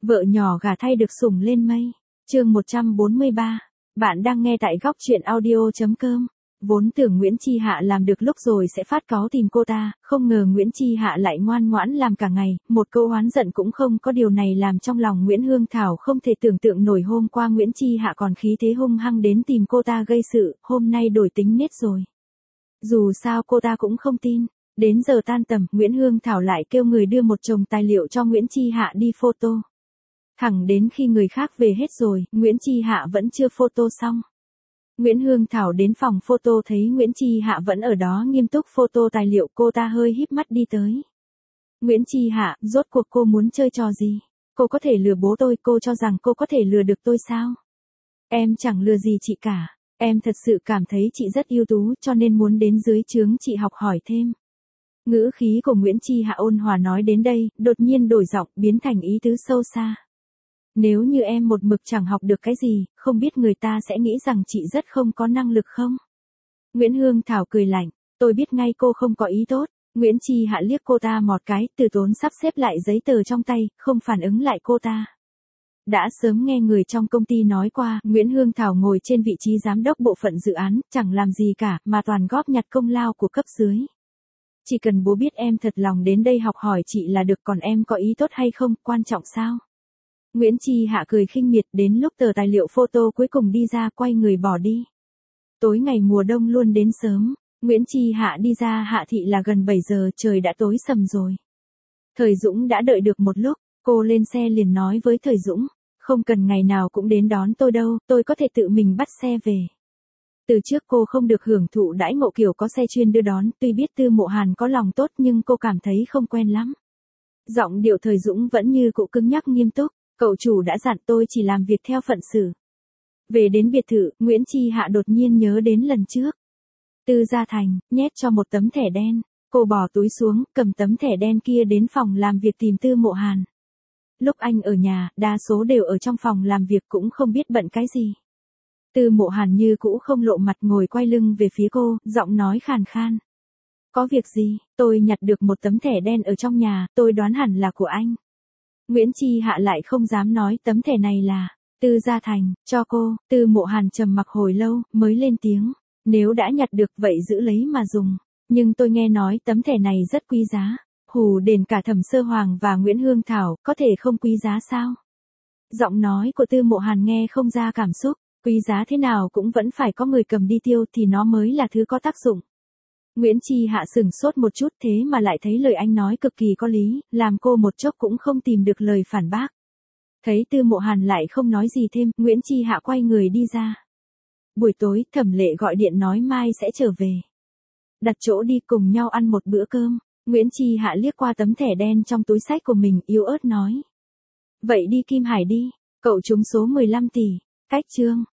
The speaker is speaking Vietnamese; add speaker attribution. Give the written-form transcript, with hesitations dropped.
Speaker 1: Vợ nhỏ gả thay được sủng lên mây. Chương 143. Bạn đang nghe tại góc truyện audio.com. Vốn tưởng Nguyễn Chi Hạ làm được lúc rồi sẽ phát cáu tìm cô ta, không ngờ Nguyễn Chi Hạ lại ngoan ngoãn làm cả ngày, một câu oán giận cũng không có. Điều này làm trong lòng Nguyễn Hương Thảo không thể tưởng tượng nổi. Hôm qua Nguyễn Chi Hạ còn khí thế hung hăng đến tìm cô ta gây sự, hôm nay đổi tính nết rồi. Dù sao cô ta cũng không tin. Đến giờ tan tầm, Nguyễn Hương Thảo lại kêu người đưa một chồng tài liệu cho Nguyễn Chi Hạ đi photo. Thẳng đến khi người khác về hết rồi, Nguyễn Chi Hạ vẫn chưa photo xong. Nguyễn Hương Thảo đến phòng photo thấy Nguyễn Chi Hạ vẫn ở đó nghiêm túc photo tài liệu, cô ta hơi híp mắt đi tới. Nguyễn Chi Hạ, rốt cuộc cô muốn chơi trò gì? Cô có thể lừa bố tôi, cô cho rằng cô có thể lừa được tôi sao? Em chẳng lừa gì chị cả, em thật sự cảm thấy chị rất ưu tú cho nên muốn đến dưới trướng chị học hỏi thêm. Ngữ khí của Nguyễn Chi Hạ ôn hòa nói đến đây, đột nhiên đổi giọng biến thành ý tứ sâu xa. Nếu như em một mực chẳng học được cái gì, không biết người ta sẽ nghĩ rằng chị rất không có năng lực không? Nguyễn Hương Thảo cười lạnh, tôi biết ngay cô không có ý tốt. Nguyễn Chi Hạ liếc cô ta một cái, từ tốn sắp xếp lại giấy tờ trong tay, không phản ứng lại cô ta. Đã sớm nghe người trong công ty nói qua, Nguyễn Hương Thảo ngồi trên vị trí giám đốc bộ phận dự án, chẳng làm gì cả, mà toàn góp nhặt công lao của cấp dưới. Chỉ cần bố biết em thật lòng đến đây học hỏi chị là được, còn em có ý tốt hay không, quan trọng sao? Nguyễn Chi Hạ cười khinh miệt. Đến lúc tờ tài liệu photo cuối cùng đi ra, quay người bỏ đi. Tối ngày mùa đông luôn đến sớm, Nguyễn Chi Hạ đi ra Hạ Thị là gần 7 giờ, trời đã tối sầm rồi. Thời Dũng đã đợi được một lúc, cô lên xe liền nói với Thời Dũng, không cần ngày nào cũng đến đón tôi đâu, tôi có thể tự mình bắt xe về. Từ trước cô không được hưởng thụ đãi ngộ kiểu có xe chuyên đưa đón, tuy biết Tư Mộ Hàn có lòng tốt nhưng cô cảm thấy không quen lắm. Giọng điệu Thời Dũng vẫn như cũ cứng nhắc nghiêm túc, cậu chủ đã dặn tôi chỉ làm việc theo phận xử. Về đến biệt thự, Nguyễn Chi Hạ đột nhiên nhớ đến lần trước. Tư Gia Thành, nhét cho một tấm thẻ đen, cô bỏ túi xuống, cầm tấm thẻ đen kia đến phòng làm việc tìm Tư Mộ Hàn. Lúc anh ở nhà, đa số đều ở trong phòng làm việc cũng không biết bận cái gì. Tư Mộ Hàn như cũ không lộ mặt, ngồi quay lưng về phía cô, giọng nói khàn khan. Có việc gì, tôi nhặt được một tấm thẻ đen ở trong nhà, tôi đoán hẳn là của anh. Nguyễn Chi Hạ lại không dám nói tấm thẻ này là Tư Gia Thành cho cô. Tư Mộ Hàn trầm mặc hồi lâu, mới lên tiếng. Nếu đã nhặt được vậy giữ lấy mà dùng. Nhưng tôi nghe nói tấm thẻ này rất quý giá. Hù đền cả Thẩm Sơ Hoàng và Nguyễn Hương Thảo, có thể không quý giá sao? Giọng nói của Tư Mộ Hàn nghe không ra cảm xúc. Quý giá thế nào cũng vẫn phải có người cầm đi tiêu thì nó mới là thứ có tác dụng. Nguyễn Chi Hạ sửng sốt một chút, thế mà lại thấy lời anh nói cực kỳ có lý, làm cô một chốc cũng không tìm được lời phản bác. Thấy Tư Mộ Hàn lại không nói gì thêm, Nguyễn Chi Hạ quay người đi ra. Buổi tối, Thẩm Lệ gọi điện nói mai sẽ trở về. Đặt chỗ đi cùng nhau ăn một bữa cơm. Nguyễn Chi Hạ liếc qua tấm thẻ đen trong túi xách của mình, yếu ớt nói. Vậy đi Kim Hải đi, cậu trúng số 15 tỷ. Cách chương.